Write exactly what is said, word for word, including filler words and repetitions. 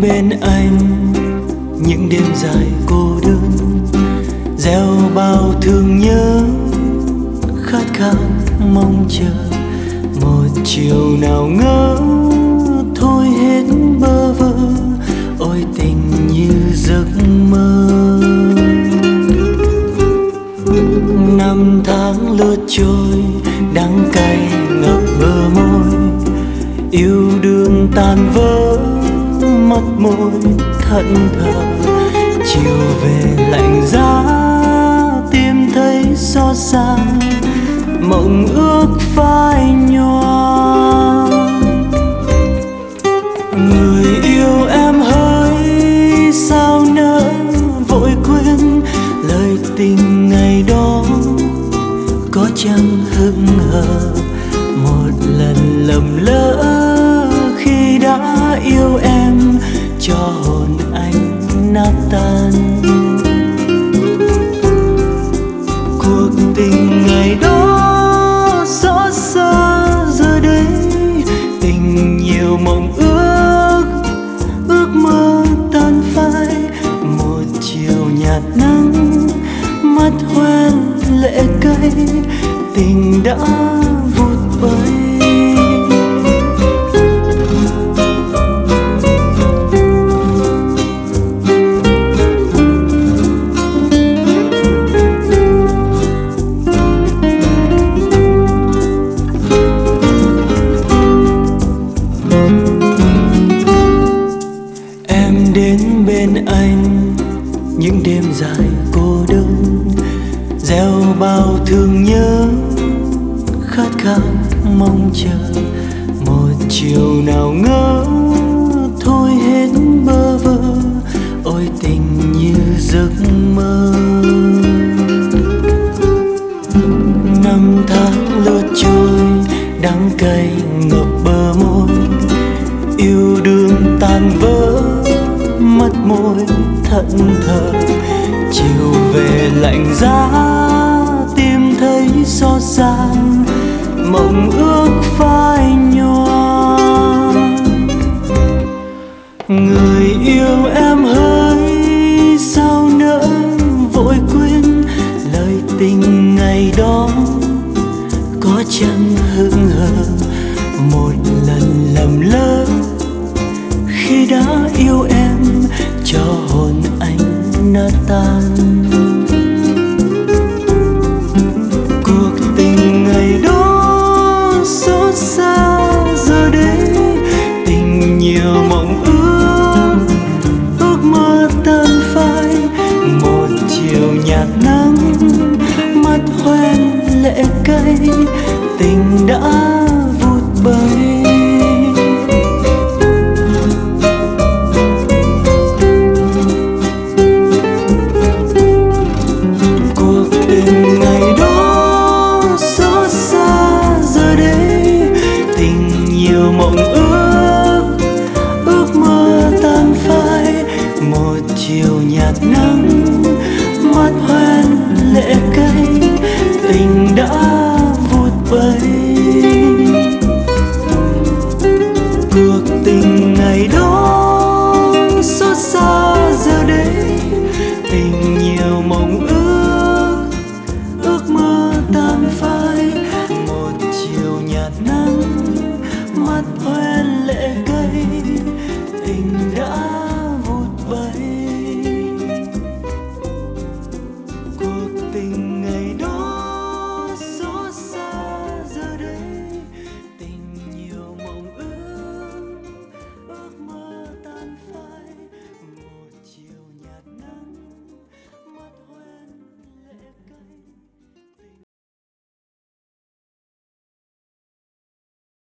bên anh những đêm dài cô đơn, gieo bao thương nhớ khát khao mong chờ. Một chiều nào ngỡ thôi hết bơ vơ, ôi tình như giấc mơ. Năm tháng lướt trôi đắng cay ngập bờ môi, yêu đương tan vỡ mất môi thẫn thờ. Chiều về lạnh giá tim thấy xót xa, mộng ước phai nhòa. Người yêu em hỡi sao nỡ vội quên lời tình ngày đó, có chăng hững hờ một lần lầm lỡ khi đã yêu em cho hồn anh nát tan. Cuộc tình ngày đó xót xa giờ đây, tình nhiều mộng ước, ước mơ tan phai. Một chiều nhạt nắng mắt hoen lệ cay, tình đã vụt bay. Em đến bên anh những đêm dài cô đơn, gieo bao thương nhớ khát khao mong chờ. Một chiều nào ngỡ thôi hết bơ vơ, ôi tình như giấc mơ. Năm tháng lướt trôi đắng cay ngập bờ môi, yêu đương tan vỡ mất môi thẫn thờ. Chiều về lạnh giá tim thấy xót xa, mộng ước phai nhòa. Người yêu em hỡi sao nỡ vội quên lời tình ngày đó, có chăng hững hờ một lần lầm lỡ khi đã yêu em cho hồn anh nát tan. Cuộc tình ngày đó xót xa giờ đây, tình nhiều mộng ước, ước mơ tan phai. Một chiều nhạt nắng mắt hoen lệ cay, tình đã vụt bay. Mộng ước, ước mơ tan phai. Một chiều nhạt nắng mắt hoen lệ cay, tình đã vụt bay. Cuộc tình ngày đó xót xa giờ đây, tình